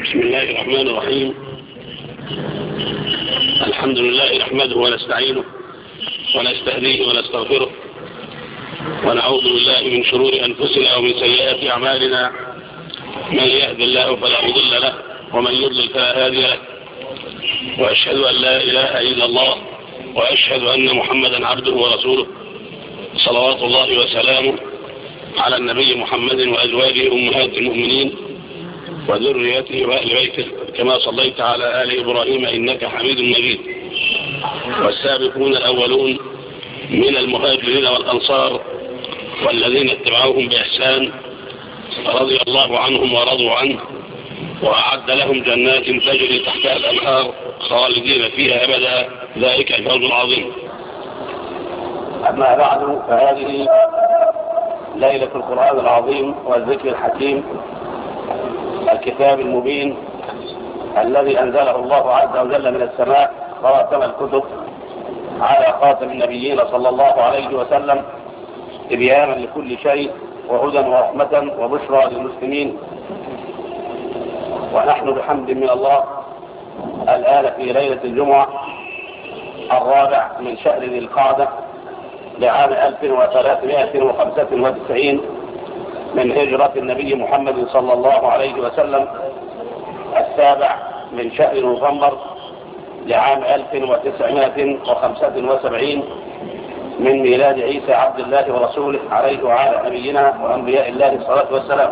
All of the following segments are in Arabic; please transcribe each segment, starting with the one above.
بسم الله الرحمن الرحيم. الحمد لله نحمده ونستعينه ونستهديه ونستغفره ونعوذ بالله من شرور أنفسنا ومن سيئات أعمالنا. من يهد الله فلا مضل له ومن يضلل فلا هادي له، وأشهد أن لا إله إلا الله وأشهد أن محمدا عبده ورسوله، صلوات الله وسلامه على النبي محمد وأزواجه أمهات المؤمنين وذريته وأهل بيته كما صليت على آل إبراهيم إنك حميد مجيد. والسابقون الأولون من المهاجرين والأنصار والذين اتبعوهم بإحسان رضي الله عنهم ورضوا عنه، وأعد لهم جنات تجري تحتها الأنهار خالدين فيها أبدا، ذلك الفوز العظيم. أما بعد، فهذه ليلة القرآن العظيم والذكر الحكيم، الكتاب المبين الذي أنزله الله عز وجل من السماء خاتم الكتب على خاتم النبيين صلى الله عليه وسلم، تبيانا لكل شيء وهدى ورحمة وبشرى للمسلمين. ونحن بحمد من الله الآن في ليلة الجمعة الرابع من شهر ذي القعدة لعام 1395 من هجرة النبي محمد صلى الله عليه وسلم، السابع من شهر نوفمبر لعام 1975 من ميلاد عيسى عبد الله ورسوله عليه وعلى نبينا وأنبياء الله الصلاة والسلام.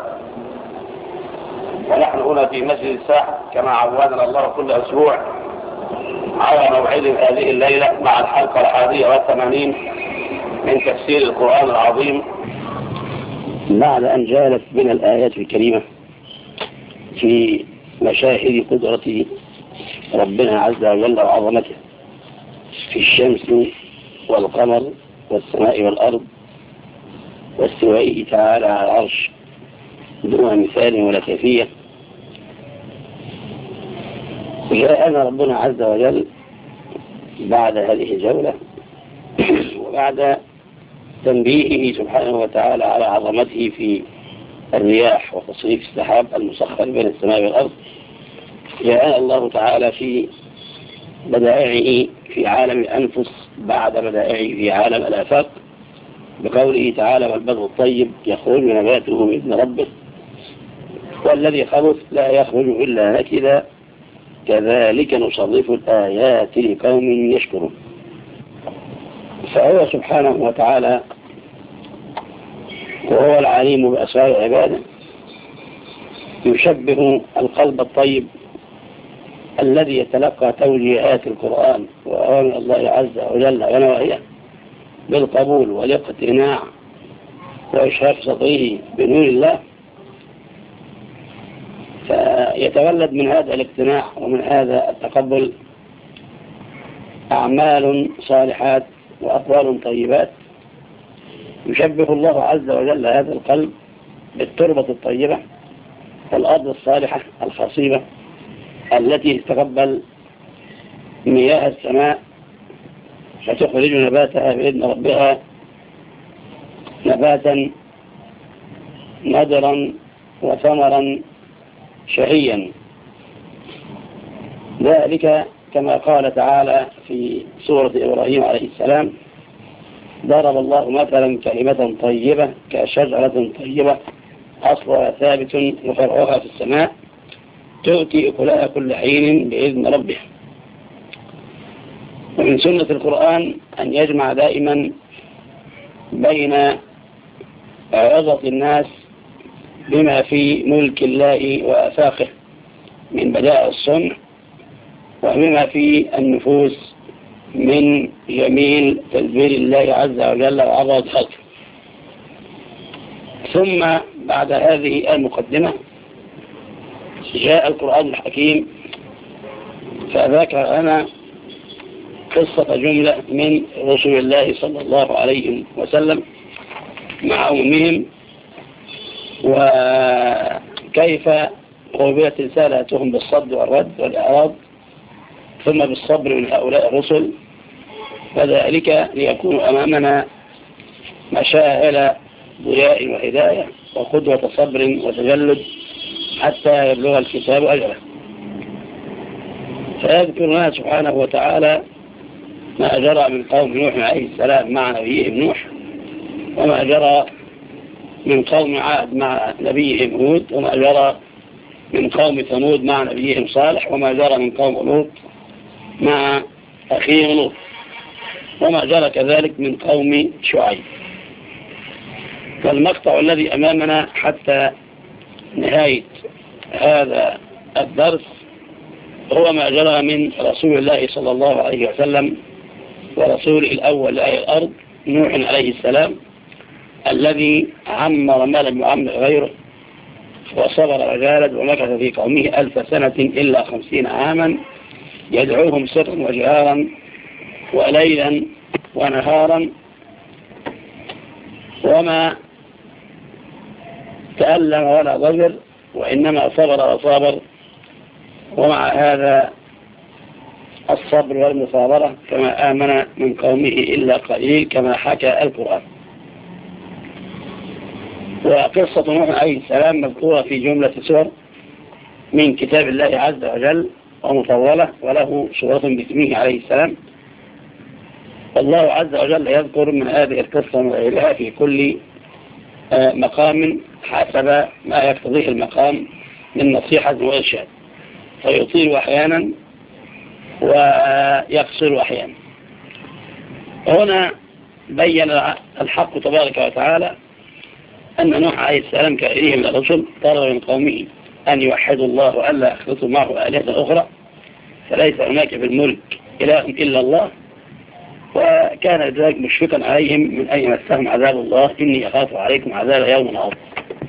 ونحن هنا في مسجد الساحة كما عودنا الله كل أسبوع على موعد هذه الليلة مع الحلقة 81 من تفسير القرآن العظيم، بعد أن جالت بنا الآيات الكريمة في مشاهد قدرة ربنا عز وجل وعظمته في الشمس والقمر والسماء والأرض واستوائه تعالى على العرش دون مثال ولا كيفية. جاءنا ربنا عز وجل بعد هذه الجولة وبعد تنبيهه سبحانه وتعالى على عظمته في الرياح وتصريف السحاب المسخر بين السماء والأرض، جاءنا الله تعالى في بدائعه في عالم الأنفس بعد بدائعه في عالم الآفاق بقوله تعالى: والبذر الطيب يخرج نباته بإذن ربه والذي خبث لا يخرج إلا نكدا كذلك نصرف الآيات لقوم يشكرون. فهو سبحانه وتعالى وهو العليم بأسرار عباده يشبه القلب الطيب الذي يتلقى توجيهات القرآن وأوامر الله عز وجل ونواهيه بالقبول والاقتناع وإشراف صدره بنور الله، فيتولد من هذا الاقتناع ومن هذا التقبل أعمال صالحات وأقوال طيبات. يشبه الله عز وجل هذا القلب بالتربة الطيبة والأرض الصالحة الخصيبة التي تتقبل مياه السماء فتخرج نباتها بإذن ربها نباتا نضرا وثمرا شهيا، ذلك كما قال تعالى في سورة إبراهيم عليه السلام: ضرب الله مثلا كلمة طيبة كشجرة طيبة أصلها ثابت وفرعها في السماء تؤتي أكلها كل حين بإذن ربها. ومن سنة القرآن أن يجمع دائما بين عظة الناس بما في ملك الله وآفاقه من بدائع الصنع وبما في النفوس من جميل تدبير الله عز وجل وعظمة خلقه. ثم بعد هذه المقدمة جاء القرآن الحكيم فذكر لنا قصة جملة من رسول الله صلى الله عليه وسلم مع أمهم وكيف قوبلت رسالتهم بالصد والرد والإعراض ثم بالصبر من هؤلاء الرسل، وذلك ليكون أمامنا مشاعل ضياء وهداية وقدوة صبر وتجلد حتى يبلغ الكتاب أجله. فيذكر لنا سبحانه وتعالى ما جرى من قوم نوح عليه السلام مع نبيهم نوح، وما جرى من قوم عاد مع نبيهم هود، وما جرى من قوم ثمود مع نبيهم صالح، وما جرى من قوم لوط مع أخيه لوط، وما جرى كذلك من قوم شعيب. فالمقطع الذي أمامنا حتى نهاية هذا الدرس هو ما جرى من رسول الله صلى الله عليه وسلم ورسول الأول لأهل الأرض نوح عليه السلام، الذي عمر ما لم يعمر غيره، وصبر وجالد ومكث في قومه 1000 سنة إلا 50 عاما يدعوهم سرا وجهارا وليلا ونهارا، وما تألم ولا ضجر، وإنما صبر وصابر. ومع هذا الصبر والمصابرة كما آمن من قومه إلا قليل كما حكى القرآن. وقصة نوح عليه السلام مذكورة في جملة سور من كتاب الله عز وجل ومطولة، وله سورة باسمه عليه السلام. والله عز وجل يذكر من هذه القصة وغيرها في كل مقام حسب ما يقتضيه المقام من نصيحة وإرشاد، فيطيل أحيانا ويقصر أحيانا. هنا بين الحق تبارك وتعالى أن نوح عليه السلام كغيره من الرسل طلب من قومه أن يوحدوا الله وألا يخلطوا معه آلهة أخرى، فليس هناك في الملك إله إلا الله، وكان ذلك مشفقا عليهم من أن يمسهم عذاب الله، إني أخاف عليكم عذاب يوم عظيم.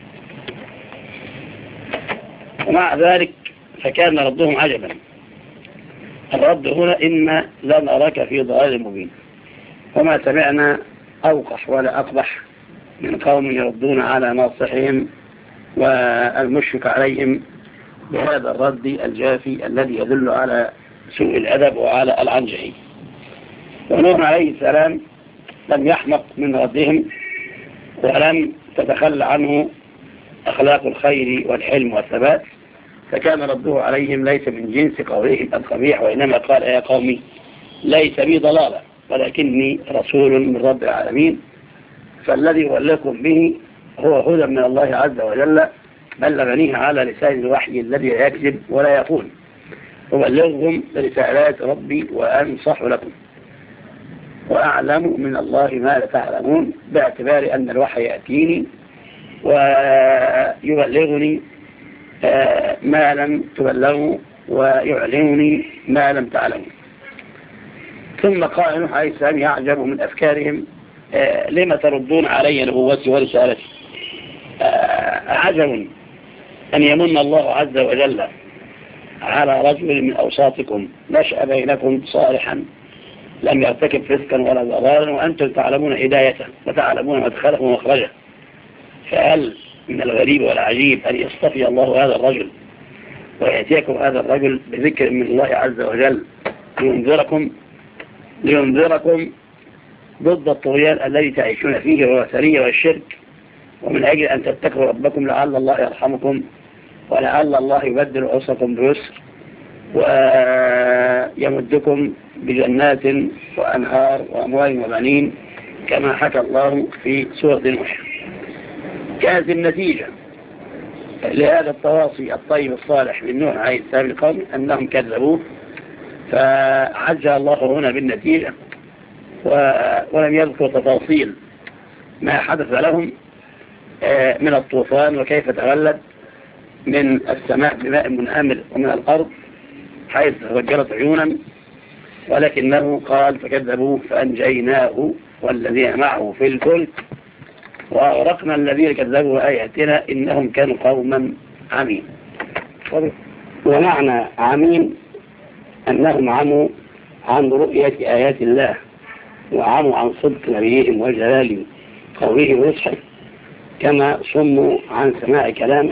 ومع ذلك فكان ردهم عجبا. الرد هنا إن لا نراك في ضلال مبين، وما سمعنا أوقح ولا أقبح من قوم يردون على ناصحهم والمشفق عليهم بهذا الرد الجافي الذي يدل على سوء الأدب وعلى العنجهي. ونوح عليه السلام لم يحمق من ردهم، ولم تتخلى عنه أخلاق الخير والحلم والثبات، فكان رده عليهم ليس من جنس قولهم القبيح، وإنما قال يا قومي ليس بي ضلالة ولكني رسول من رب العالمين، فالذي ولكم به هو هدى من الله عز وجل بلغنيه على لسان الوحي الذي لا يكذب ولا يقول، أبلغهم رسالات ربي وأنصح لكم وأعلم من الله ما لا تعلمون، باعتبار أن الوحي يأتيني ويبلغني ما لم تبلغوا ويعلمني ما لم تعلموا. ثم قال نوح عليه السلام يعجب من أفكارهم لما تردون علي نبوتي ورسالتي. عجب أن يمن الله عز وجل على رجل من أوساطكم نشأ بينكم صالحا لم يرتكب فسقا ولا ضلالا، وأنتم تعلمون هدايته وتعلمون مدخله ومخرجه. فهل من الغريب والعجيب أن يصطفي الله هذا الرجل ويأتيكم هذا الرجل بذكر من الله عز وجل لينذركم ضد الطغيان الذي تعيشون فيه والوثنية والشرك، ومن أجل أن تتقوا ربكم لعل الله يرحمكم ولعل الله يبدل عسركم بيسر ويمدكم بجنات وأنهار وأموال وبنين كما حكى الله في سورة نوح. كانت النتيجة لهذا التواصي الطيب الصالح من نوح عليه السلام القوم أنهم كذبوه، فعجل الله هنا بالنتيجة ولم يذكر تفاصيل ما حدث لهم من الطوفان وكيف تغلب من السماء بماء منهمر ومن الأرض حيث تفجرت عيونا، ولكنه قال فكذبوه فأنجيناه والذين معه في الفلك وأغرقنا الذين كذبوا بآياتنا إنهم كانوا قوما عمين. ومعنى عمين أنهم عموا عن رؤية آيات الله، وعموا عن صدق نبيهم وجلال قوله ونصحه، كما صموا عن سماع كلامه،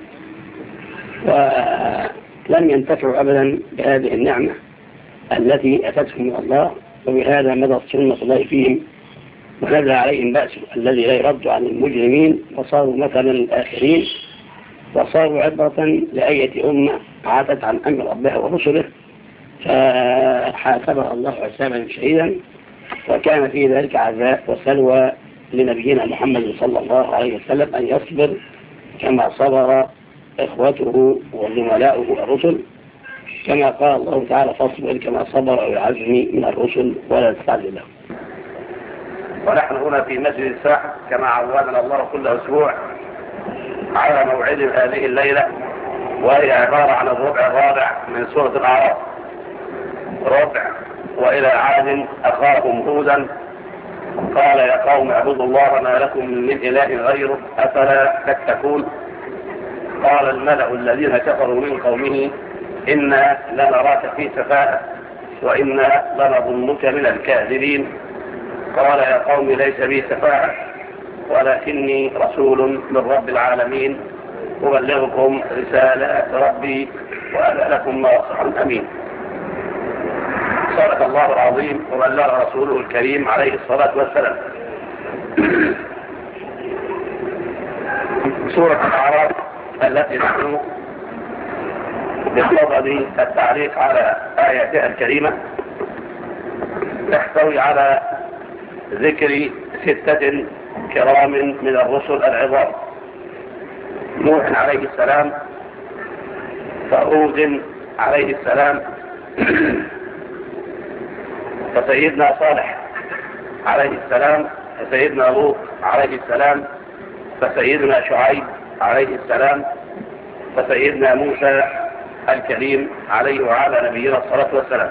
ولم ينتفعوا أبدا بهذه النعمة التي أتتهم من الله، وبهذا مضت سنة الله فيهم ونزل عليهم بأسه الذي لا يرد عن المجرمين، وصاروا مثلا للآخرين وصاروا عبرة لأية أمة عادت عن أمر ربها ورسله، فحاسبها الله حسابا شديدا، وكان في ذلك عزاء وسلوى لنبينا محمد صلى الله عليه وسلم أن يصبر كما صبر إخوته وزملاؤه الرسل، كما قال الله تعالى: فاصبر كما صبر أولو العزم من الرسل ولا تستعجل لهم. ونحن هنا في مسجد الساحة كما عودنا الله كل أسبوع على موعد هذه الليلة، وهي عبارة عن الربع الرابع من سورة الأعراف. ربع: وإلى عاد أخاهم هودا قال يا قوم اعبدوا الله ما لكم من إله غيره أفلا تتقون. قال الملأ الذين كفروا من قومه إنا لنراك في سفاهة وإنا لنظنك من الكاذبين. قال يا قوم ليس بي سفاهة ولكني رسول من رب العالمين أبلغكم رسالات ربي وأنا لكم ناصح أمين. صدق الله العظيم وبلغ رسوله الكريم عليه الصلاة والسلام. سورة الأعراف التي نحن بصدد التعليق على آياتها الكريمة تحتوي على ذكر 6 كرام من الرسل العظام: نوح عليه السلام، فهود عليه السلام، فسيدنا صالح عليه السلام، فسيدنا لوط عليه السلام، فسيدنا شعيب عليه السلام، فسيدنا موسى الكريم عليه وعلى نبينا الصلاة والسلام.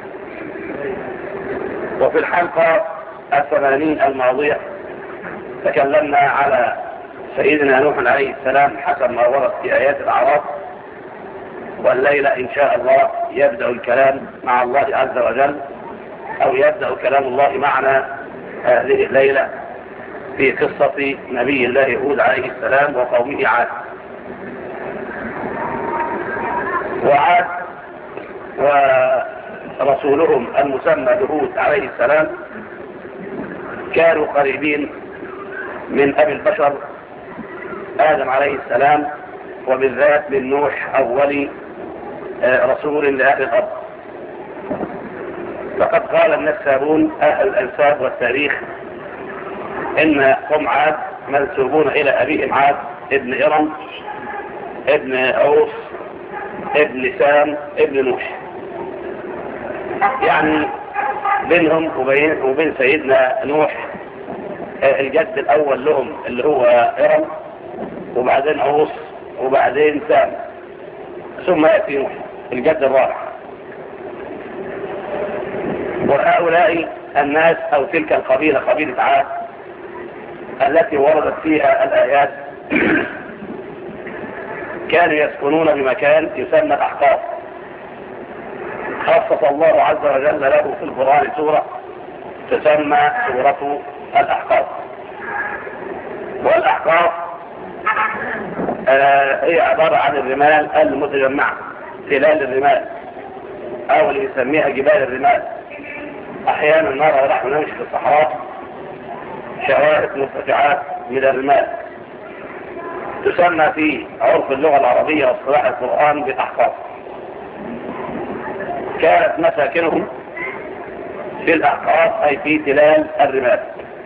وفي الحلقة 80 الماضية تكلمنا على سيدنا نوح عليه السلام حسب ما ورد في آيات الأعراف، والليلة إن شاء الله يبدأ الكلام مع الله عز وجل، أو يبدأ كلام الله معنا هذه الليلة في قصة نبي الله هود عليه السلام وقومه عاد. وعاد ورسولهم المسمى بهود عليه السلام كانوا قريبين من أبي البشر آدم عليه السلام، وبالذات من نوح أول رسول لأهل الأرض. فقد قال النسابون أهل الأنساب والتاريخ إن قوم عاد منسوبون إلى أبيهم عاد ابن إرم ابن عوص ابن سام ابن نوح، يعني بينهم وبين سيدنا نوح الجد الأول لهم اللي هو إرم، وبعدين عوص، وبعدين سام، ثم يأتي نوح الجد الرابع. وهؤلاء الناس أو تلك القبيلة قبيلة عاد التي وردت فيها الآيات كانوا يسكنون بمكان يسمى الأحقاف. خصص الله عز وجل له في القرآن سورة تسمى سورة الأحقاف. والأحقاف هي عبارة عن الرمال المتجمعة، تلال الرمال، أو اللي يسميها جبال الرمال. أحيانا نرى ونحن نمشي في الصحراء شوارع مرتفعات من الرمال، تسمى في عرف اللغة العربية واصطلاح القرآن بالأحقاف. كانت مساكنهم في الأحقاف أي في تلال الرمال.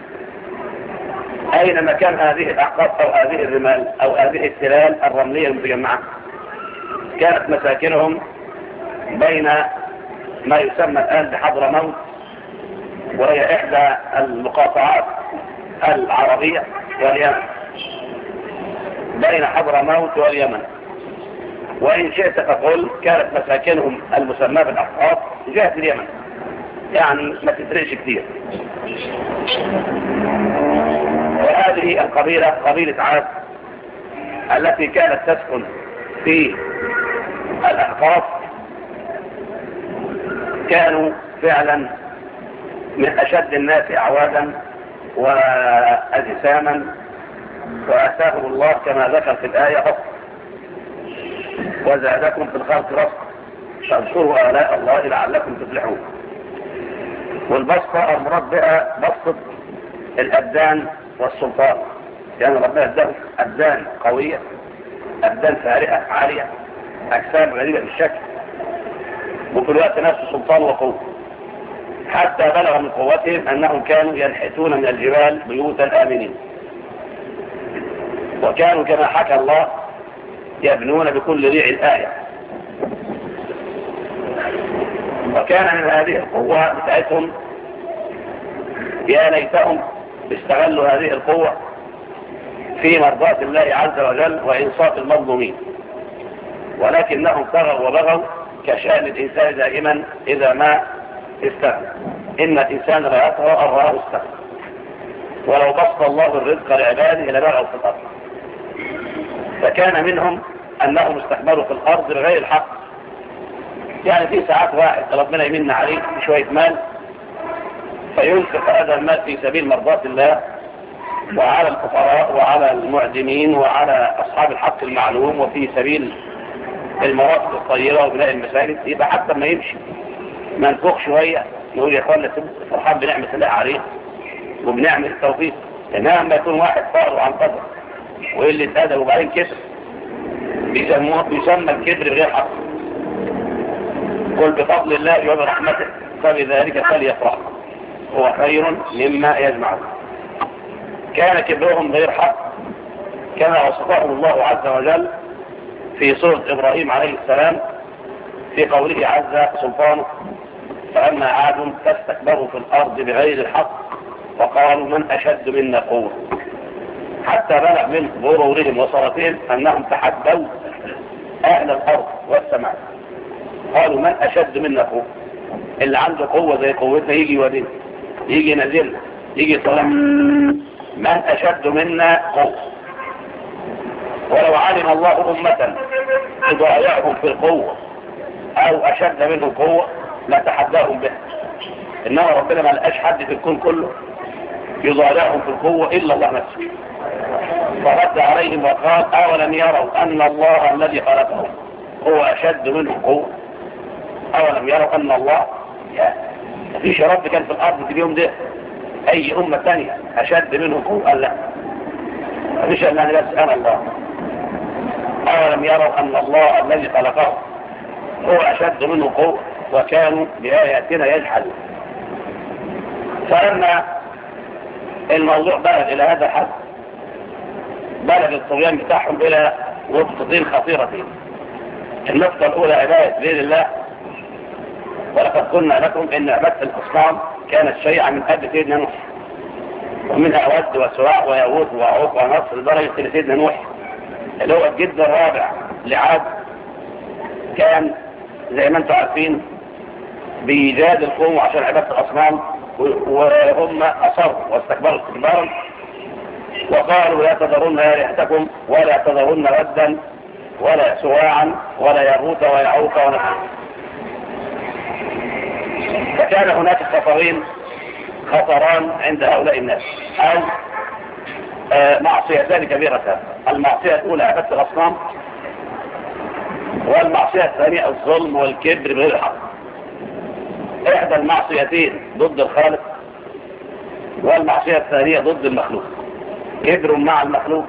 أين مكان هذه الأحقاف أو هذه الرمال أو هذه التلال الرملية المتجمعة؟ كانت مساكنهم بين ما يسمى الآن بحضرموت، وهي إحدى المقاطعات العربية واليمن، بين حضرموت واليمن. وإن شئت فقل كانت مساكنهم المسمى بالأحقاف جهة اليمن، يعني ما تفرقش كتير. وهذه القبيلة قبيلة عاد التي كانت تسكن في الأحقاف كانوا فعلا من أشد الناس أعوادا وأجساما، وآتاهم الله كما ذكر في الآية بسط وزادكم في الخلق بسط فاذكروا آلاء الله لعلكم تفلحون. والبسطة المراد بها بسط الأبدان والسلطان، يعني ربنا اداه أبدان قوية أبدان فارقة عالية، أجسام غريبة بالشكل، وفي الوقت نفسه سلطان وقوة، حتى بلغ من قوتهم أنهم كانوا ينحتون من الجبال بيوتا آمنين، وكانوا كما حكى الله يبنون بكل ريع آية. وكان من هذه القوة بتاعتهم يا ليتهم استغلوا هذه القوة في مرضاة الله عز وجل وإنصاف المظلومين، ولكنهم طغوا وبغوا كشأن الإنسان دائما إذا ما استغنى. إن الإنسان لا يطغى أن رآه استغنى، ولو بسط الله الرزق لعباده لبغوا في الأرض. فكان منهم أنهم استثمروا في الأرض بغير الحق، يعني في ساعات واحد ربنا يمن عليه بشوية مال فينفق هذا المال في سبيل مرضاة الله وعلى الفقراء وعلى المعدمين وعلى أصحاب الحق المعلوم وفي سبيل المرافق الطيبة وبناء المساجد، يبقى حتى ما يمشي منفوق شوية يقول يا اخوانا فرحان بنعمة الله عليه وبنعمة التوفيق. إنما لما يكون واحد فقر عن قدر وقلة أدب وبعدين كبر بيسمى الكبر بغير حق. قل بفضل الله وبرحمته فبذلك فليفرح هو خير مما يجمعون. كان كبرهم غير حق كما وصفهم الله عز وجل في سورة إبراهيم عليه السلام في قوله عز سلطانه فأما عاد فاستكبروا في الأرض بغير الحق وقالوا من أشد منا قوة، حتى بلغ من غرورهم وصرفهم أنهم تحدوا أهل الأرض والسماء، قالوا من أشد منا قوة، اللي عنده قوة زي قوتنا يجي يودينا يجي ينزلنا يجي يطلعنا، من أشد منا قوة. ولو علم الله أمة تضايعهم في القوة أو أشد منهم قوة لتحداهم بها، إنما ربنا ما لقاش حد في الكون كله يضايعهم في القوة إلا الله نفسه، فرد عليهم وقال أولم يروا أن الله الذي خلقهم هو أشد منهم قوة؟ أولم يروا أن الله مفيش رب كان في الأرض في اليوم ده أي أمة ثانية أشد منهم قوة؟ قال لا، مفيش إلا أن بس أنا الله. أولم يروا أن الله الذي خلقهم هو أشد منه قوة وكانوا بآياتنا يجحدون. فلما الموضوع بلغ إلى هذا الحد بلغ الطغيان بتاعهم إلى نقطتين خطيرتين. النقطة الأولى عبادة غير الله، ولقد قلنا لكم إن عبادة الأصنام كانت شيئا من قبل سيدنا نوح، ومنها ود وسواع ويغوث وعوق ونصر لدرجة إلى سيدنا نوح اللي هو الجد الرابع لعاد، كان زي ما انتم عارفين بيجاد القوم عشان عبادة الأصنام، وهم أصروا واستكبروا استكبارا وقالوا لا تذرون آلهتكم ولا تذرون ودا ولا سواعا ولا يغوث ويعوق ونصر. فكان هناك خطران عند هؤلاء الناس أو معصيتان كبيرتان. المعصية الأولى عبادة الأصنام، والمعصية الثانية الظلم والكبر بغير الحق. إحدى المعصيتين ضد الخالق والمعصية الثانية ضد المخلوق، كبر مع المخلوق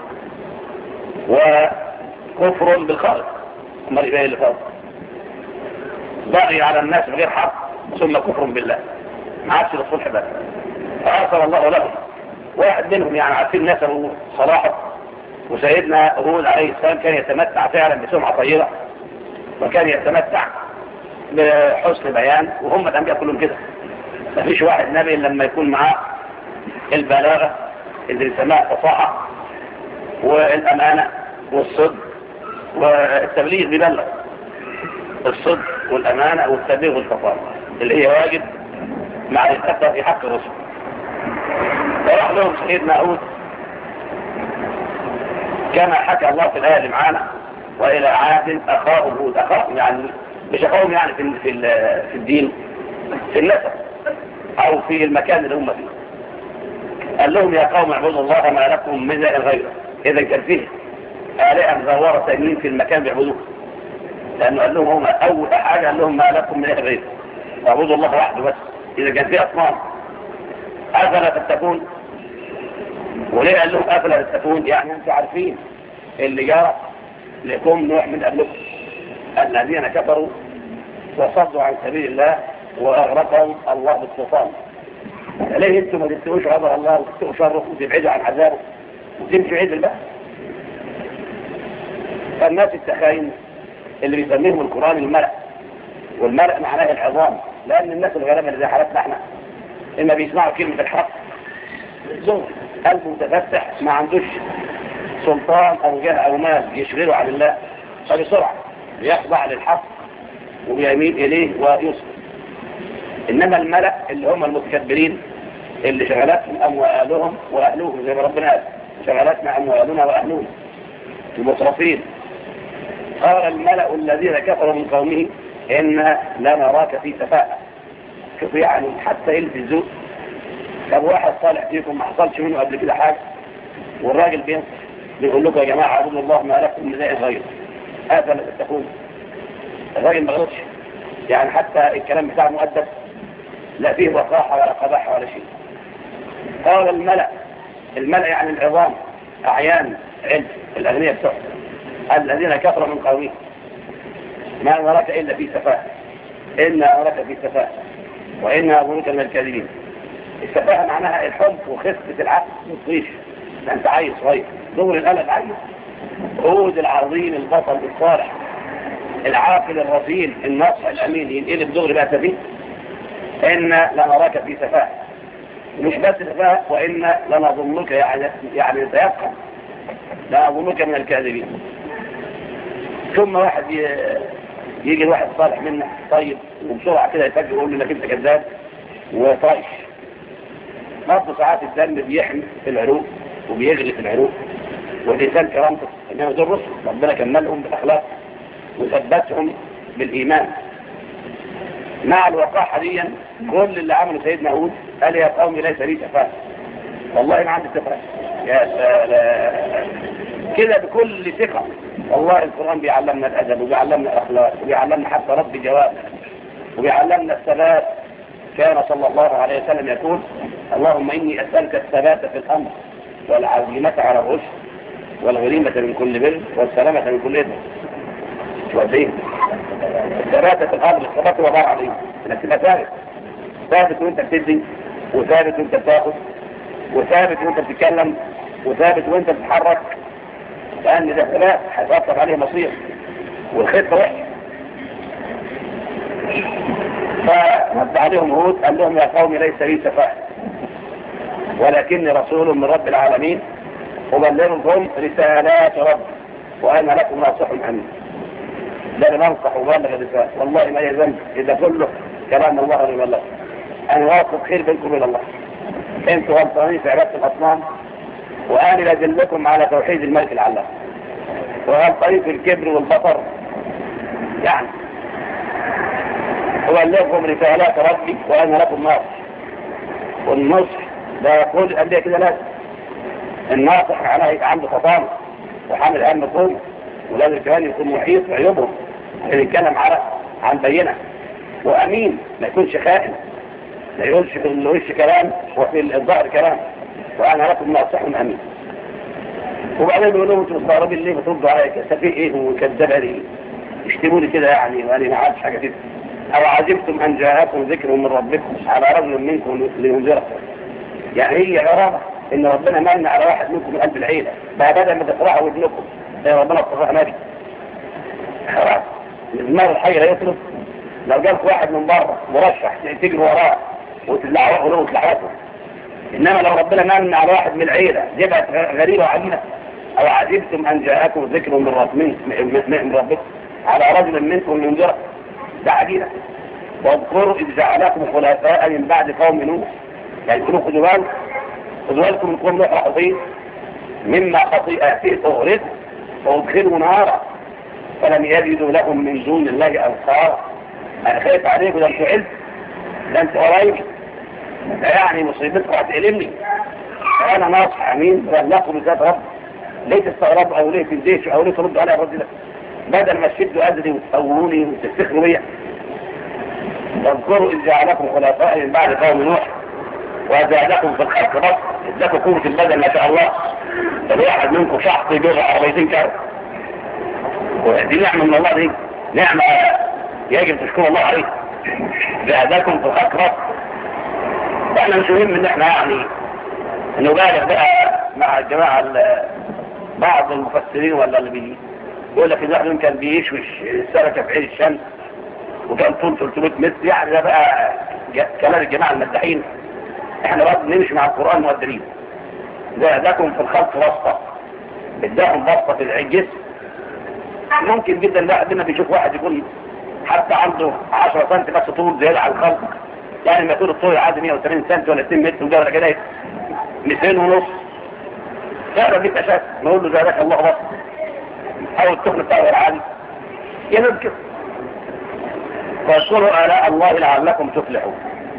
وكفر بالخالق. أمال إيه اللي فوق؟ بغي على الناس بغير حق ثم كفر بالله، ما عادش للصلح بس. فأرسل الله لهم واحد منهم، يعني عارفين الناس صلاحه، وسيدنا هود عليه السلام كان يتمتع فعلا بسمعة طيبة وكان يتمتع بحسن بيان، وهم الأنبياء كلهم كده. مفيش واحد نبي لما يكون معاه البلاغة اللي بيسموها الفصاحة والأمانة والصدق والتبليغ، بيبلغ الصدق والأمانة والتبليغ والفصاحة اللي هي واجب معرفتها في حق الرسل. فراح لهم سيدنا هود كما حكى الله في الآية اللي معانا وإلى عاد أخاهم هود. أخاهم يعني مش أخاهم يعني في الدين، في النسب أو في المكان اللي هم فيه. قال لهم يا قوم اعبدوا الله ما لكم من إله غيره. إذا كان فيه آلهة مزورة تانيين في المكان بيعبدوه، لأنه قال لهم هم أول حاجة قال لهم ما لكم من إله غيره، اعبدوا الله وحده بس. إذا كان فيه أصنام أفلا تتقون. وليه قال لهم أفلا تتقون؟ يعني أنتم عارفين اللي جرى لقوم نوح من قبلكم الذين كفروا وصدوا عن سبيل الله وأغرقهم الله بالطوفان. ليه انتم ما تتقوش غضب الله وتتقوا شره وتبعدوا عن عذابه وتمشوا عيد البحث؟ فالناس التخاين اللي بيسميهم القرآن الملأ، والملأ معناه العظام، لأن الناس الغلابة اللي زي حالتنا احنا إما بيسمعوا كلمة الحق زور قلبه متفتح، ما عندوش سلطان أو جاه أو مال يشغله عن الله، فبسرعة بيخضع للحق وبيميل إليه ويصبر. إنما الملأ اللي هم المتكبرين اللي شغلتهم أموالهم وأهلهم، زي ما ربنا قال شغلتنا أموالنا وأهلهم، المترفين. قال الملأ الذين كفروا من قومه إنا لنراك في سفاهة. شوفوا يعني حتى يلبسوا. طب واحد صالح فيكم ما حصلش منه قبل كده حاجة، والراجل بينصح بيقول لكم يا جماعة اعبدوا الله ما لكم من اله غيره افلا تتقون. الراجل ما غلطش يعني، حتى الكلام بتاعه مؤدب، لا فيه وقاحة ولا قباحة ولا شيء. قال الملأ يعني العظام، أعيان علم الأغنياء بتوعهم الذين كفروا من قومه ما نراك إلا في سفاهة، إنا نراك في سفاهة وإنا نظنك من الكاذبين. السفاهة معناها الحب وخفة العقل والطيش، أنت عايز صغير دور القلب عايز عود العظيم البطل الصالح العاقل الرصين الناصح الأمين ينقلب دغري بقى سفيه. إنا لنراك في سفاهة، مش بس سفاهة، وإنا لنظنك يعني تيقن لنظنك من الكاذبين. ثم واحد يجي الواحد صالح منك طيب وبسرعة كده يفجر يقول له انك انت كذاب وطايش. برضه ساعات الدم بيحمي في العروق وبيغلي في العروق، والإنسان كرامته إنما دول رسل ربنا كملهم بالأخلاق وثبتهم بالإيمان. مع الوقاحة دي كل اللي عمله سيدنا هود قال يا قوم ليس لي سفاهة، والله ما عندي سفاهة. يا سلام كده بكل ثقة. والله القرآن بيعلمنا الأدب وبيعلمنا الأخلاق وبيعلمنا حتى رد جواب وبيعلمنا الثبات. كان صلى الله عليه وسلم يقول اللهم إني أسألك الثبات في الأمر والعزيمة على الرشد والغريمة من كل بر والسلامة من كل إثم. وزين الثبات في الأمر، الثبات هو بار عليه انك تبقى ثابت، ثابت وانت بتدي وثابت وانت بتاخد وثابت وانت بتتكلم وثابت وانت بتتحرك، لأن ده ثبات هيترتب عليه مصير والخطة وحشة. فرد عليهم هود قال لهم يا قوم ليس لي سفاهة ولكني رسول من رب العالمين أبلغكم رسالات رب وأنا لكم ناصح أمين. ده أنا بنصح وبلغ الرسالة، والله ما يلزم إذا كله كلام الله غير الله. أنا واثق خير بينكم إلى الله، أنتوا غلطانين في عبادة الأصنام وأنا أدلكم على توحيد الملك العلام، وغلطانين في الكبر والبطر. يعني أبلغكم رسالات ربي وأنا لكم ناصح. والنصح ده يقول الأنبياء كده لازم الناصح معناه يبقى عنده فطانة وحامل هم قوي، ولازم كمان يكون محيط بعيوبهم عشان يتكلم عن بينة، وأمين ما يكونش خائن، ما يقولش في الوش كلام وفي الظهر كلام. وأنا لكم ناصح أمين. وبعدين بيقول لهم انتوا مستغربين ليه بتردوا عليا كده؟ في ايه وكذابه ليه؟ يشتموني كده يعني وانا ما عادش حاجه كده. او عجبتم ان جاءكم ذكر من ربكم على رجل منكم لينذركم. يعني هي غرابه ان ربنا من على واحد منكم من قلب العيله، بدل ما تفرحوا ابنكم زي ربنا فرح نبي. خلاص المال الحي لا يطلب. لو جالك واحد من بره مرشح تجري وراه وتلعبه له وتلعبه. انما لو ربنا من على واحد من العيله دي بقت غريبه وعجيبه. او عجبتم ان جاءكم ذكر من ربكم على رجل منكم لينذركم، ده عجيبه. واذكروا اذ جعلكم خلفاء من بعد قوم نوح. يعني كلوا خدوا بالكم من قوم نوح حصين مما خطيئاتهم اغرقوا وادخلوا نارا فلم يجدوا لهم من دون الله انصارا. انا خايف عليكم، ده انتوا علم، ده انتوا قرايبي، ده يعني مصيبتكم هتقلمني. انا ناصح امين بلغكم رسالة رب. ليه تستغربوا او ليه تنديشوا او ليه تردوا عليا الرد ده؟ بدل ما تشدوا اذري وتقولوني وتفتخروا بيا. واذكروا اذ جعلكم خلفاء من بعد قوم نوح وزادكم في الخلق بس، اداكم قوة البدن ما شاء الله. الواحد منكم شخص يجر عربيتين كارو ودي نعمة من الله، دي نعمة يجب تشكر الله عليه. بهداكم في الأكبر. احنا مش مهم ان احنا يعني نبالغ بقى مع الجماعة بعض المفسرين ولا اللي بيقول لك الواحد كان بيشوش السلكة في عين الشمس وكان طول 300 متر، يعني ده بقى كلام الجماعة المدحين. احنا بقى نمشي مع القرآن مؤدبين. زادكم في الخلق وسطة، اداهم بسطة في الجسم. ممكن جدا الواحد منا بيشوف واحد يكون حتى عنده 10 سم بس طول زيادة على الخلق، يعني ما يكون الطول عادي 180 سم ولا 2 متر وجوله كده 200 ونص. فعلا دي كشاف نقول له زادك الله بسط او التخن بتاعه العالي ينبكر. فاذكروا آلاء الله لعلكم تفلحون.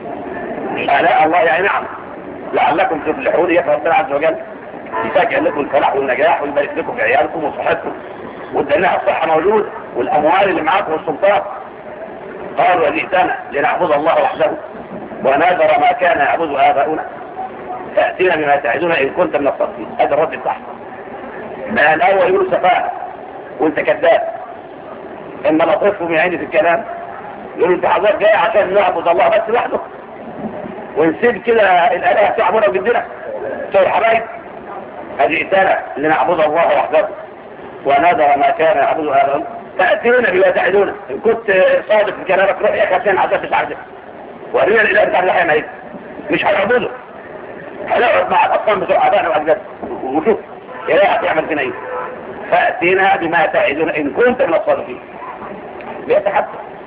آلاء الله يعني نعم لعلكم تفلحون. يا ربنا عز وجل يفاجئ لكم الفلاح والنجاح ويبارك لكم في عيالكم وصحتكم والدنيا الصحة موجودة والأموال اللي معاكم والسلطات. قالوا جئتنا لنعبد الله وحده ونذر ما كان يعبد آباؤنا فأتينا بما تعدنا إن كنت من الصادقين. هذا الرد بتاعهم. ما الأول يقول سفاهة وانت كذاب. اما لطفه من عيني في الكلام يقول انت حضرتك جاي عشان نعبد الله بس لوحده ونسيب كده الآلهة تعبدنا وجدنا سوى الحبايب. أجئتنا لنعبد الله وحده ونذر ما كان يعبد آباؤنا فأتينا بما تعدنا إن كنت صادق في كلامك. روح يا كابتن عذاب مش عارف ورينا الإله بتاع الله هيعمل ايه. مش هنعبده، هنقعد مع الأطفال بتوع آبائنا وأجدادنا وشوف إله هتعمل فينا ايه. فأتينا بما تعدنا إن كنت من الصادقين. بيتحدث.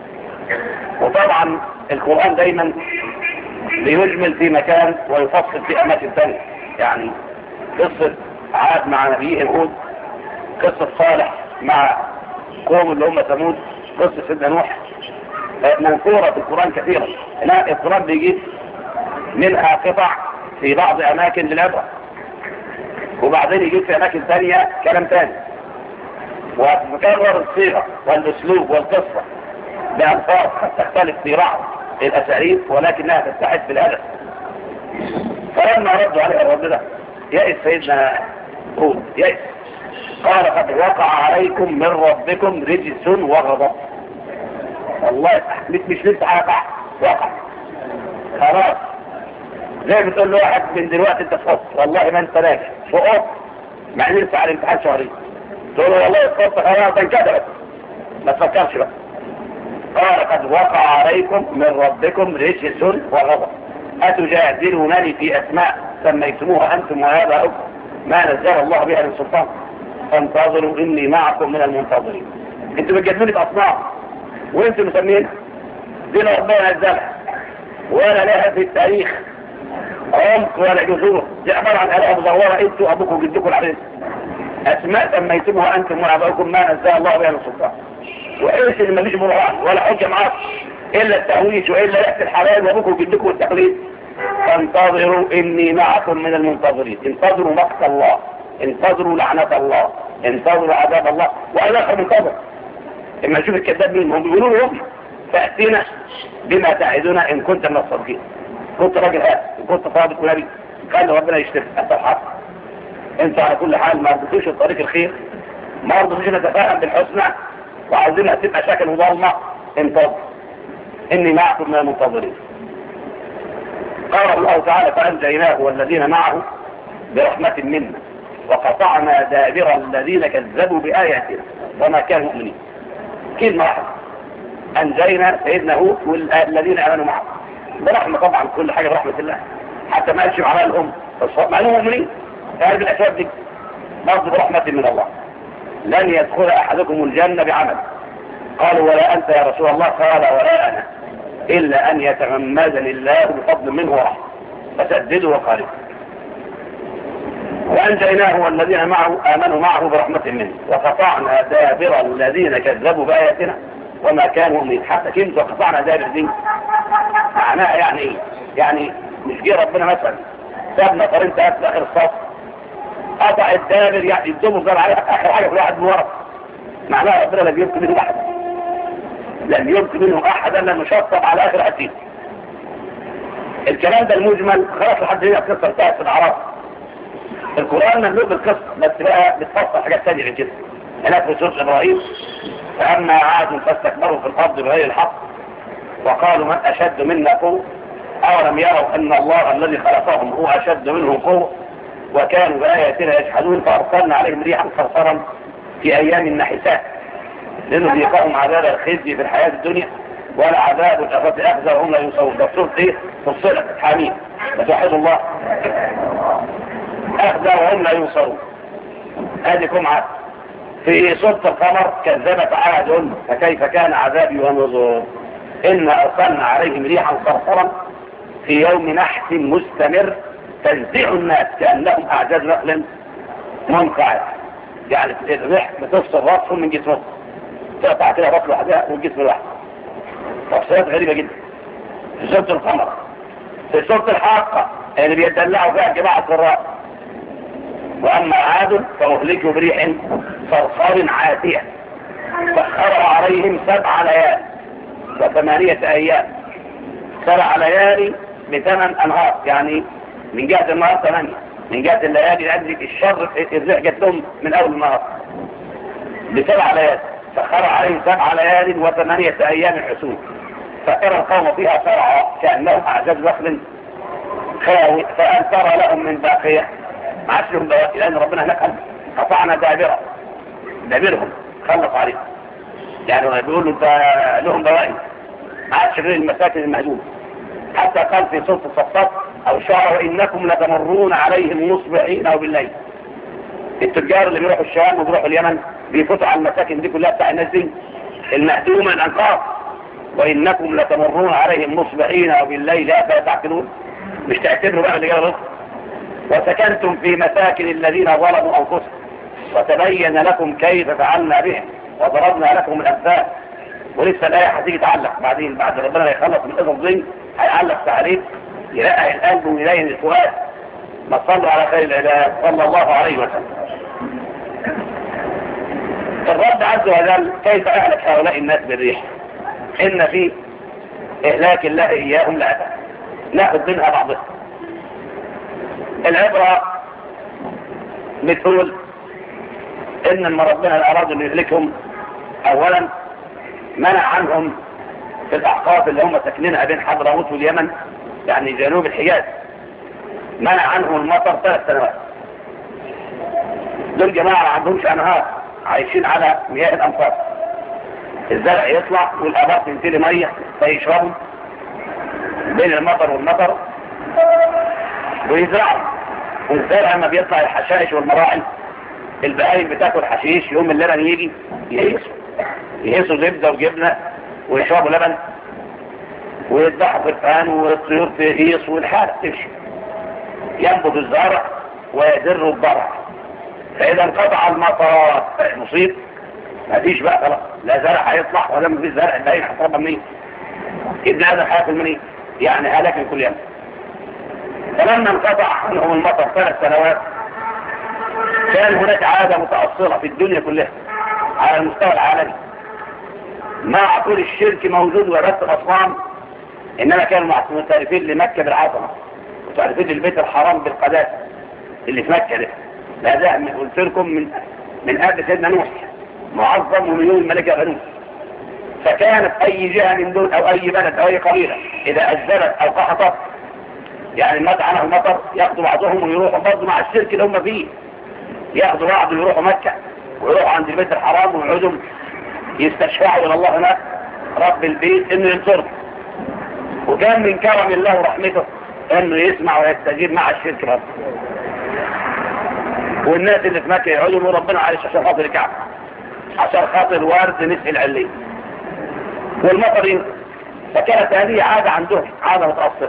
وطبعا القرآن دايما بيجمل في مكان ويفصل في أماكن ثانية. يعني قصة عاد مع نبيهم هود، قصة صالح مع قوم اللي هم ثمود، قصة سيدنا نوح منثورة في القرآن كثيرا. لا القرآن بيجيب منها قطع في بعض أماكن للعبرة وبعدين يجيب في أماكن ثانية كلام ثاني وتكرر الصيغة والأسلوب والقصة بألفاظ قد تختلف في بعض الأساليب ولكنها تتحد في الهدف. فلما ردوا عليه الرد ده يئس سيدنا هود يئس قال قد وقع عليكم من ربكم رجس وغضب. والله مش لسه هيقع، وقع خلاص. زي بتقول له واحد من دلوقتي انت فقط والله ما انت راجع فقط مع ان لسه على الامتحان شهرين تقول له والله فقط خلاص انكدبت ما تفكرش بقى. قال قد وقع عليكم من ربكم رجس وغضب أتجادلونني في أسماء سميتموها أنتم وآباؤكم ما نزل الله بها من سلطان فانتظروا إني معكم من المنتظرين. انتوا بتجادلوني بأصنام وانتوا مسمين دين ربنا نزلها ولا لها في التاريخ عمق ولا جذور. دي عبارة عن آلهة مزورة انتوا أبوكم وجدكم العريس أسماء سميتموها أنتم وآباؤكم ما نزل الله بها من سلطان. وإيش اللي مفيش برهان ولا حجة معاك إلا التهويش وإلا رأس الحلال وأبوكم وجدكم والتقليد. فانتظروا إني معكم من المنتظرين. انتظروا مقت الله، انتظروا لعنة الله، انتظروا عذاب الله. وأنا منتظر إما نشوف الكذاب مين هم بيقولوا لهم فأتينا بما تعدنا إن كنت من الصادقين. كنت راجل هات كنت صادق ونبي قال ربنا يشتري أنت الحق. أنت على كل حال ما رضيتوش الطريق الخير، ما رضيتوش نتفاهم بالحسنى وعاوزينها تبقى شكل وضلمة. انتظر إني معكم من المنتظرين. قال الله تعالى فأنجيناه والذين معه برحمة منا وقطعنا دابر الذين كذبوا بآياتنا وما كانوا مؤمنين. كلمة واحدة أنجينا سيدنا هود والذين آمنوا معه برحمة. طبعا كل حاجة برحمة الله حتى ما يمشي على الأم مع أنهم مؤمنين. هذه الأسباب دي برضه برحمة من الله. لن يدخل أحدكم الجنة بعمل. قالوا ولا أنت يا رسول الله؟ قال ولا أنا إلا أن يتغمدني الله بفضل منه ورحمة فسددوا وقاربوا. وأنجيناه والذين معه آمنوا معه برحمة منه وقطعنا دابر الذين كذبوا بآياتنا وما كانوا مؤمنين. حتى كلمة وقطعنا دابر دي معناها يعني إيه؟ يعني مش جه ربنا مثلا سابنا قرنت في آخر الصف قطع الدابر يعني يدوموا قال عليها آخر حاجة في الواحد من ورا. معناها ربنا لم يمكن منه أحد، لم يمكن منه أحدا لأنه شطب على آخر حديث. الكلام ده المجمل خلاص لحد هنا القصة انتهت في الأعراف. القرآن مملوء بالقصة بس بقى بتفصل حاجات ثانية غير كده. هناك في سورة إبراهيم: فأما عاد فاستكبروا في الأرض بغير الحق وقالوا من أشد منا قوة أولم يروا أن الله الذي خلقهم هو أشد منهم قوة وكانوا بآياتنا يجحدون فأرسلنا عليهم ريحا صرصرا في أيام نحسات لنذيقهم عذاب الخزي في الحياة الدنيا ولا عذاب الآخرة أخزى وهم لا ينصرون. ده سورة إيه؟ فصلت حميد فتوحدوا الله. أخزى وهم لا ينصرون. هذه كمعة. في سورة القمر: كذبت عاد فكيف كان عذابي ونذر إنا أرسلنا عليهم ريحا صرصرا في يوم نحس مستمر تجزع الناس كأنهم أعجاز نخل منقعد. يعني الريح بتفصل راسهم من جسمهم، تقطع كده راس لوحدها والجسم لوحده. تفصيلات غريبة جدا في سورة القمر. في سورة الحاقة اللي بيدلعوا فيها جماعة الراء: وأما عاد فأهلكوا بريح صرصار عاتية سخر عليهم 7 ليال و8 أيام. 7 ليالي ب8 أنهار، يعني من جهة النهار 8، من جهة الليالي لأجل الشر الريح جت لهم من أول النهار ب7 ليال. سخر عليهم 7 ليال و8 أيام حسون فإرى القوم فيها صرعى كأنهم أعجاز نخل خاوي فأن ترى لهم من باقية. ما عادش لهم بواقي لأن ربنا هناك قطعنا دابرهم خلص عليهم. يعني بيقولوا انت لهم بواقي، ما عادش غير المساكن المهدومة. حتى قال في سورة الصفات أو شعر: وإنكم لتمرون عليهم مصبحين أو بالليل. التجار اللي بيروحوا الشام وبيروحوا اليمن بيفوتوا على المساكن دي كلها بتاع الناس دي المهدومة الأنقاض: وإنكم لتمرون عليهم مصبحين أو بالليل أفلا تعقلون. مش تعتبروا بقى اللي جاي رزق. وسكنتم في مساكن الذين ظلموا أنفسهم وتبين لكم كيف فعلنا بهم وضربنا لكم الأمثال. ولسه الآية هتيجي تعلق بعدين، بعد ربنا يخلص من القصص دي هيعلق تعليق يرقق القلب ويلين الفؤاد. ما صلوا على خير العباد صلى الله عليه وسلم. الرب عز وجل كيف أهلك هؤلاء الناس بالريح؟ إن في إهلاك الله إياهم لأبدا. ناخذ منها بعضها. العبرة بتقول إن لما ربنا أراد أن يهلكهم أولا منع عنهم في الأحقاف اللي هم ساكنينها بين حضرموت واليمن، يعني جنوب الحجاز، منع عنهم المطر 3 سنوات. دول جماعة ما عندهمش أنهار، عايشين على مياه الأمطار. الزرع يطلع والآبار تنزل مية فيشربوا بين المطر والمطر ويزرعوا. والزرع لما بيطلع الحشائش والمراعي البهايم بتاكل حشيش، يوم اللبن يجي يهيسوا زبدة وجبنة ويشربوا لبن ويذبحوا قرفان والطيور تهيص والحالة تمشي. ينبت الزرع ويدر الضرع. فإذا انقطع المطر مصيب ما فيش بقى خلاص، لا زرع هيطلع ولا ما فيش زرع. البهايم هتربى منين؟ ابن هذا هياكل منين؟ يعني هلاك من كل يوم. فلما انقطع عنهم المطر 3 سنوات كان هناك عادة متأصلة في الدنيا كلها على المستوى العالمي. مع طول الشرك موجود ورث الأصنام، إنما كانوا متعرفين لمكة بالعظمة وتعرفين للبيت الحرام بالقداسة اللي في مكة ده. هذا قلت لكم من قبل سيدنا نوح معظم ومليون الملكة غنوس. فكانت أي جهة من دول أو أي بلد أو أي قبيلة إذا أزلت أو قحطت، يعني مات عنها المطر، ياخدوا بعضهم ويروحوا برضه مع الشرك اللي هم فيه، ياخدوا بعض ويروحوا مكة ويروحوا عند البيت الحرام ويقعدوا يستشفعوا إلى الله هناك رب البيت إنه ينصرهم. وكان من كرم الله ورحمته إنه يسمع ويستجيب مع الشرك برضه. والناس اللي في مكة يقعدوا يقولوا ربنا عايش عشان خاطر الكعبة، عشان خاطر ورد نسء العلين والمطرين. فكانت هذه عادة عندهم، عادة متأصلة.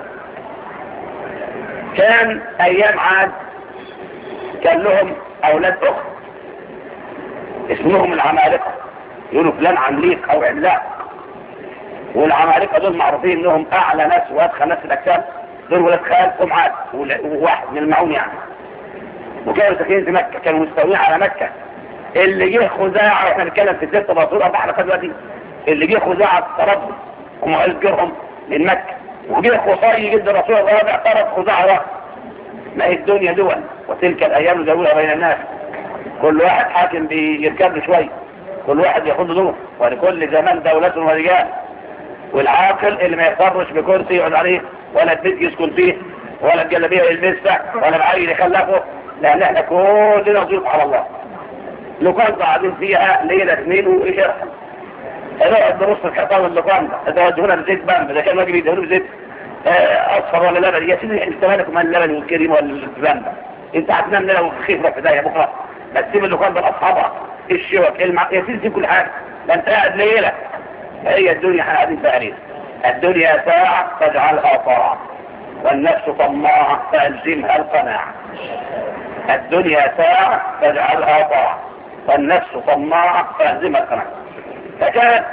كان أيام عاد كان لهم أولاد أخت اسمهم العمالقة، يقولوا فلان عمليق أو عملاق. والعمالقة دول معروفين إنهم أعلى ناس وأدخل ناس الأجسام. دول ولاد خال أم عاد وواحد من المعون يعني. وكانوا ساكنين في مكة، كانوا مستويين على مكة. اللي جه خزاعة، واحنا بنتكلم في الست الرسول 4 حلقات دلوقتي، اللي جه خزاعة تربوا ومعز جرهم من مكة، وجه خصي جد الرسول الرابع طرد خزاعة واحد. ما هي الدنيا دول وتلك الأيام نداولها بين الناس. كل واحد حاكم بيركب له شويه، كل واحد ياخد له دور، ولكل زمان دولة ورجال. والعاقل اللي ما يفرش بكرسي يقعد عليه، ولا البيت يسكن فيه، ولا الجلابيه يلبسها، ولا العيل يخلفه، لان احنا كلنا ضيوف على الله. لوكان قاعدين فيها ليله اثنين وايش يرحم. هنقعد بنص الحيطان اللوكان ده هنا بزيت بامب، ده كان راجل يدهنه بزيت اصفر ولا لبن، يا سيدي انت مالك ومال اللبن والكريم ولا البامب؟ انت هتنام لنا وخيف في داهيه بكره، ما تسيب اللوكان ده لاصحابها، الشوك يا سيدي كل حاجه، ده انت قاعد ليله. هي الدنيا احنا قاعدين فيها ليله. الدنيا ساعه فاجعلها طاعه، والنفس طماعه فالزمها القناعه. الدنيا ساعه فاجعلها طاعه، والنفس طماعه فالزمها القناعه. فكانت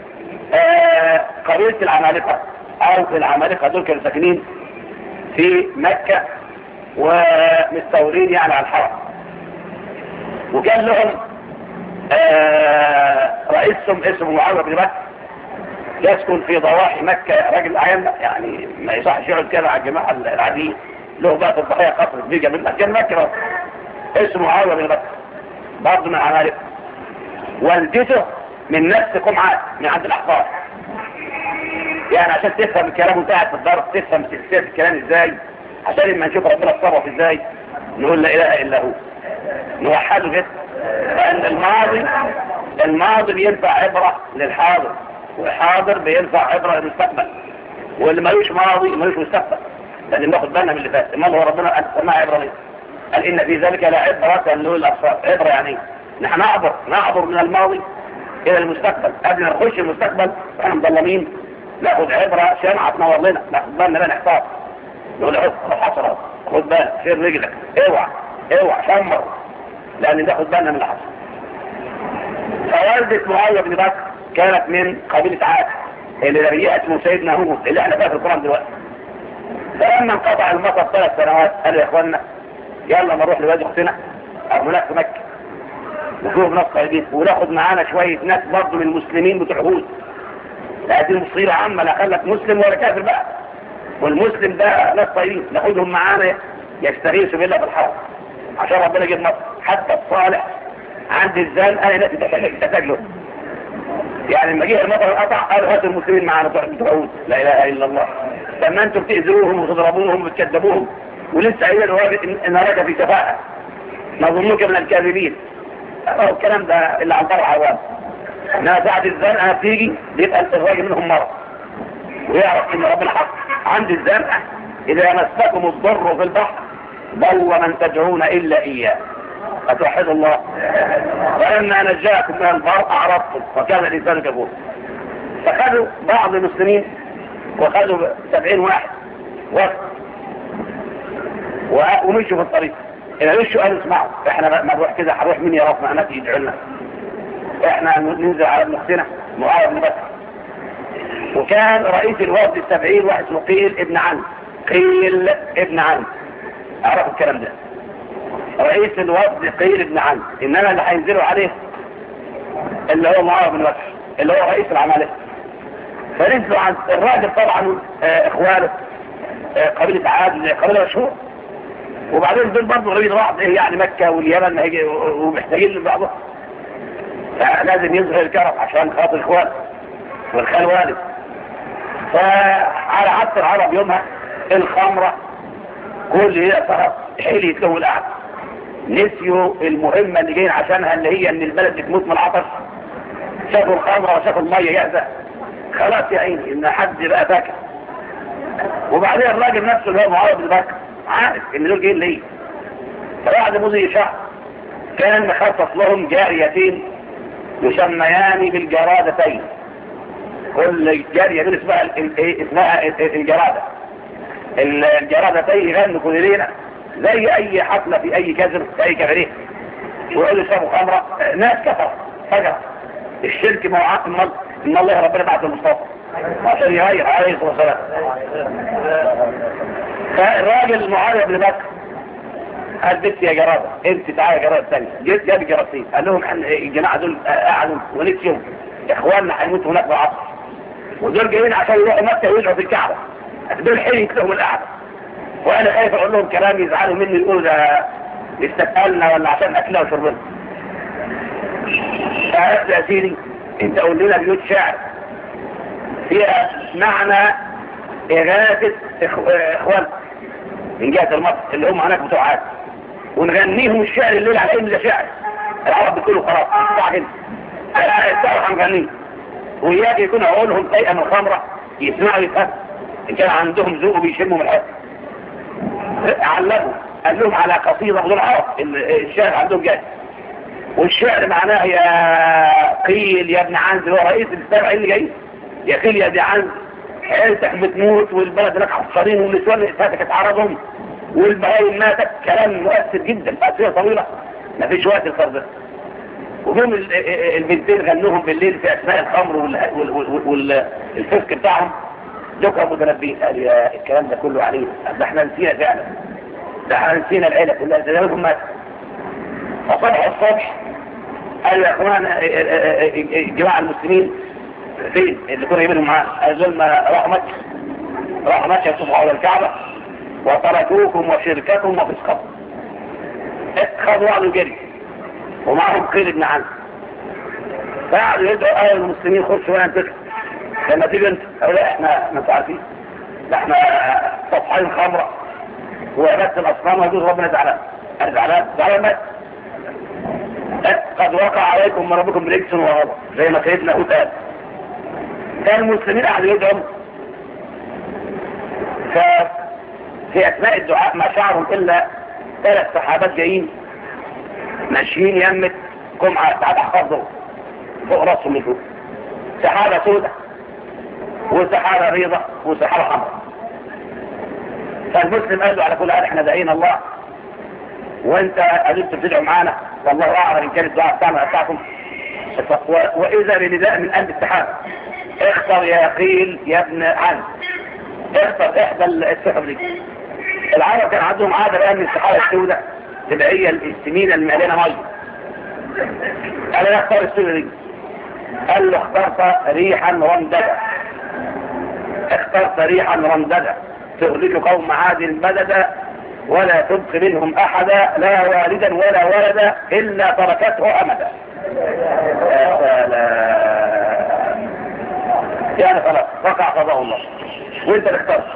قبيله العمالقه او العمالقه دول كانوا ساكنين في مكه ومستولين يعني على الحرم، وكان لهم رئيسهم اسمه معاوية بن بكر، يسكن في ضواحي مكة، راجل عيان يعني ما يصحش يقعد كده على الجماعة العاديين، له بقى في الضحية قصر بيجا من مكة مكة، اسمه معاوية بن بكر برضه من عمالقة. والدته من نفس قمعات من عند الأحبار، يعني عشان تفهم الكلام وانت قاعد في الدار تفهم سلسلة الكلام ازاي، عشان لما نشوف ربنا اتصرف ازاي نقول لا اله الا هو، نوحده جدا. لأن الماضي بينفع عبرة للحاضر، والحاضر بينفع عبرة للمستقبل، واللي ملوش ماضي ملوش مستقبل. لازم ناخد بالنا من اللي فات. امال هو ربنا قال ما عبرة ليه؟ قال إن في ذلك لا عبرة لأولي الأبصار. عبرة يعني نحن نعبر من الماضي إلى المستقبل، قبل ما نخش المستقبل احنا مظلمين، ناخد عبرة شمعة تنور لنا، ناخد بالنا لا نحتار، نقول حصرة خد بالك شيل رجلك، اوعى شمر، لأن ناخد بالنا من اللي حصل. فوالدة معاوية بن بكر كانت من قبيلة عاد اللي نبيها اسمه سيدنا هود اللي احنا فيها في القرآن دلوقتي. فلما انقطع المطر 3 سنوات قالوا يا اخوانا يلا نروح لوادي اختنا او هناك في مكة نشوف ناس طيبين، وناخد معانا شوية ناس برضه من المسلمين بتوع هود. هذه مصيبة عامة، لا خلت مسلم ولا كافر بقى، والمسلم ده ناس طيبين ناخدهم معانا يستغيثوا بالله في الحرب عشان ربنا يجيب مصر. حتى الصالح عند الزان انا ناس تحتاج له، يعني لما جه المطر انقطع قالوا هاتوا المسلمين معانا بتوع هود. لا اله الا الله. لما انتم بتأذوهم وتضربوهم وتكذبوهم ولسه قايلين ان راجع في كفاءة نظنك من الكاذبين. الكلام ده اللي عن طرح عوام. انها ساعة الزنقة بتيجي بيبقى الراجل منهم مرض ويعرف ان ربنا حق. عند الزنقة اذا مسكم الضر في البحر ضل من تدعون الا اياه اتوحدوا الله. ولما نجاكم من البر اعرضتم وكان الانسان كفور. فخذوا بعض المسلمين وخذوا 70 واحد ومشوا في الطريق. إذا مشوا قالوا اسمعوا احنا ما نروح كده، هنروح مين يا رب معنا يدعو لنا، احنا ننزل على ابن اختنا معاوية بن بكر. وكان رئيس الوفد 70 واحد اسمه قيل ابن عن اعرفوا الكلام ده. رئيس الوفد قيل ابن عن، انما اللي هينزلوا عليه اللي هو معاوية بن بكر اللي هو رئيس العمالقة. فنزلوا عن الراجل طبعا اخوانه قبيلة عاد قبيلة مشهور، وبعدين دول برضه غريبين بعض يعني مكة واليمن ومحتاجين لبعضهم، فلازم يظهر الكرم عشان خاطر اخوان والخال والد. فعلى عادة العرب يومها الخمرة كل هي صارت حليت له القعد، نسيوا المهمة اللي جايين عشانها اللي هي ان البلد بتموت من العطش. شافوا الخمرة وشافوا المية جاهزة، خلاص يا عيني ان حد بقى فاكر. وبعدين الراجل نفسه اللي هو معاوية بن بكر عارف ان دول جايين ليه. فبعد مضي شهر كان مخصص لهم جاريتين يسميان بالجرادتين. كل جارية دول اسمها الجرادة. الجرادتين يغنوا كل ليلة زي اي حفلة في اي كذب في اي كباريه، ويقولوا يشربوا خمرة. ناس كفر فجر الشرك موعات ان الله ربنا بعث المصطفى عشان يغير عليه الصلاة والسلام. فالراجل معاوية بن بكر قال بنت يا جرادة انت تعالى جرادة ثانية، جيت جاب الجرادتين قال لهم الجماعة دول قعدوا ونسيوا اخواننا هيموتوا هناك بالعصر، ودول جايين عشان يروحوا مكة ويدعوا في الكعبة، دول حيت لهم القعدة، وانا خايف اقول لهم كلام يزعلوا مني يقولوا ده استثقلنا ولا عشان اكلنا وشربنا. فهات يا سيدي انت قول لنا بيوت شعر فيها معنى إغاثة إخوان من جهة المصر اللي هم هناك بتوع عاد، ونغنيهم الشعر الليل على إن ده شعر العرب بتقولوا خلاص بتاع كده الشعر هنغنيه، وإياك يكون عقولهم سيئة من الخمرة يسمعوا يفهم إن كان عندهم ذوق وبيشموا من الحق. علموا قال لهم على قصيدة بدون عرب الشعر عندهم جاي، والشعر معناه يا قيل يا ابن عنز هو رئيس السبع اللي جاي، يا قيل يا ابن عنز عيلتك بتموت والبلد لك عصارين والنسوان اللي فاتك اتعرضهم والبهايم ماتت. كلام مؤثر جدا مؤثرة طويلة ما فيش وقت الفرد. وهم البنتين غنوهم بالليل في أثناء الخمر والفسك بتاعهم ذكر متنبيه قال يا الكلام ده كله عليه ده احنا نسينا فعلا، ده احنا نسينا العيلة كلها ده لهم مات. فصبح الصبح قال يا اخوان جماعة المسلمين فين اللي كانوا يمينهم معاه؟ قالوا لنا راحوا مكة يصبحوا على الكعبة وتركوكم وشرككم وفسقكم. خدوا بعض جري ومعهم قيل ابن عنز، فقعدوا يدعوا اهل المسلمين خشوا ولا انتوا لما تيجي انت قالوا لا احنا مش عارفين، لا احنا صفحين خمرة وعبادة الاصنام ويقول ربنا زعلان مات. قد وقع عليكم من ربكم برجس وغضب زي ما سيدنا هود قال. كان المسلمين قاعدوا يدعوا، ففي اثناء الدعاء ما شعرهم الا 3 سحابات جايين ماشيين يمة جمعة تعب حفظهم فوق راسهم من فوق، سحابة سودة وسحابة بيضة وسحابة حمراء. فالمسلم قال له على كل حال احنا دعينا الله وانت قدرت تدعوا معانا والله اعلم ان كان الدعاء بتاعنا بتاعكم. واذا بنداء من قلب السحاب اختر يا قيل يا ابن عنز، اختر احدى السحب دي. العرب كان عندهم عادة الان من السحابة السوداء تبقى هي السمينة اللي مليانة مية. قال انا اختار السوداء دي، قال له اخترت ريحا رمددا، اخترت ريحا رمددا تهلك قوم عاد بددا ولا تبق منهم احدا لا والدا ولا ولدا الا تركته امدا. يا سلام، يعني خلاص وقع قضاء الله وانت اللي اخترت.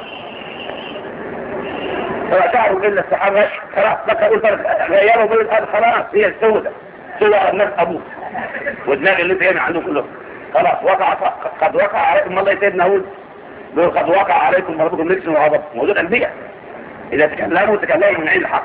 فلا تعرف الا السحابة خلاص بقى قلت غيروا بين الارض خلاص هي السوداء سوى الناس ابوه ودماغ اللي فيها عندهم كلهم خلاص وقع. قد وقع عليكم الله سيدنا هود قد وقع عليكم ربكم رجس وغضب. موجود انبياء اذا تكلموا من عين الحق.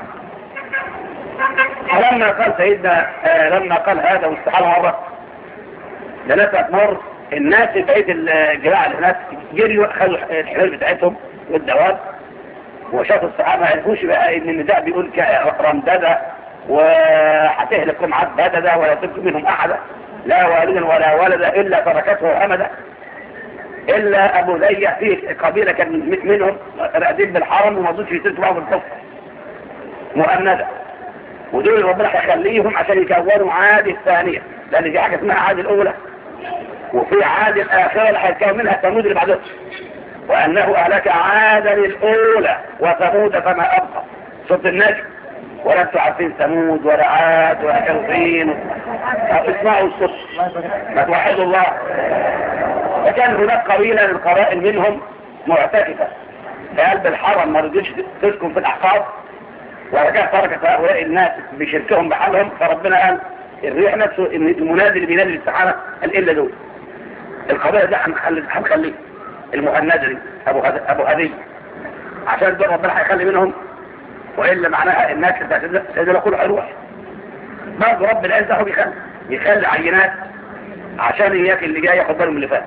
فلما قال سيدنا لما قال هذا واستحاله مرة لنفت مر الناس بقية الجماعة اللي هناك جريوا خلوا الحلال بتاعتهم والدواب وشافوا الصحابة ما عرفوش بقى ان النداء بيقول رمددا وهتهلكم عاد بددا ولا تبقى منهم احدا لا والدا ولا ولدا الا تركته امدا. الا ابو ذيع فيه قبيلة كان منهم راقدين بالحرم وما رضوش يسلكوا معهم الكفر مؤندا، ودول ربنا هيخليهم عشان يكونوا عاد الثانية، لان دي حاجة اسمها عاد الاولى وفي عاد الاخرة اللي هيتكون منها ثمود اللي بعدها، وانه اهلك عادا الاولى وثمود فما ابقى. صوت النجم ولا انتوا عارفين ثمود ولا عاد ولا كوثين اسمعوا الصوت ما توحدوا الله. فكان هناك قبيلة من القبائل منهم معتكفة في قلب الحرم ما رضيتش تسكن في الاحقاب، ورجع تركت هؤلاء الناس بشركهم بحالهم. فربنا قال الريح نفسه ان المنادي اللي بينادي للسحابة قال الا دول القبائل ده هنخليه المهندة دي ابو هذي عشان دول ربنا هيخلي منهم، وإلا معناها الناس سيدنا كله هيروح. برضه رب العزة هو بيخلي عينات عشان إياك اللي جاي ياخد بالهم اللي فات.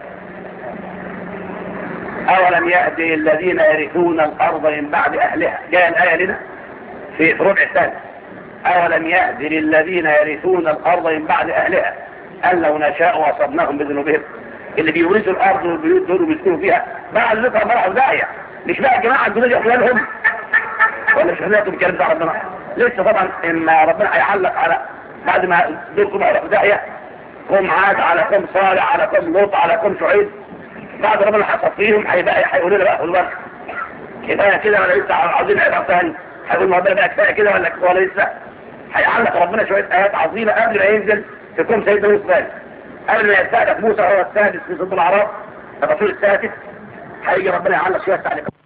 أولم يهدي الذين يرثون الأرض من بعد أهلها، جاء الآية لنا في ربع الثاني. أولم يهدي للذين يرثون الأرض من بعد أهلها أن لو نشاء وصبناهم بذنوبهم. اللي بيورثوا الأرض والبيوت دول وبيسكنوا فيها بعد ذكر مرحوا داعية، مش بقى الجماعة الجنود أحوالهم ولا مش هنلاقوا بكلام ده ربنا لسه. طبعا إما ربنا هيعلق على بعد ما دولكم مرحوا داعية قوم عاد على قوم صالح على قوم لوط على قوم شعيب، بعد ربنا حصل فيهم هيقولوا لنا بقى خدوا بالك كفايه كده ولا لسه عاوزين عبء ثاني. هيقول ربنا بقى كفايه كده ولا لسه. هيعلق ربنا شويه ايات عظيمه قبل ما ينزل في قوم سيدنا موسى. قبل ما يستهدف موسى هو السادس في صوت الأعراف الرسول السادس، هيجي ربنا يعلق شوية تعليقات.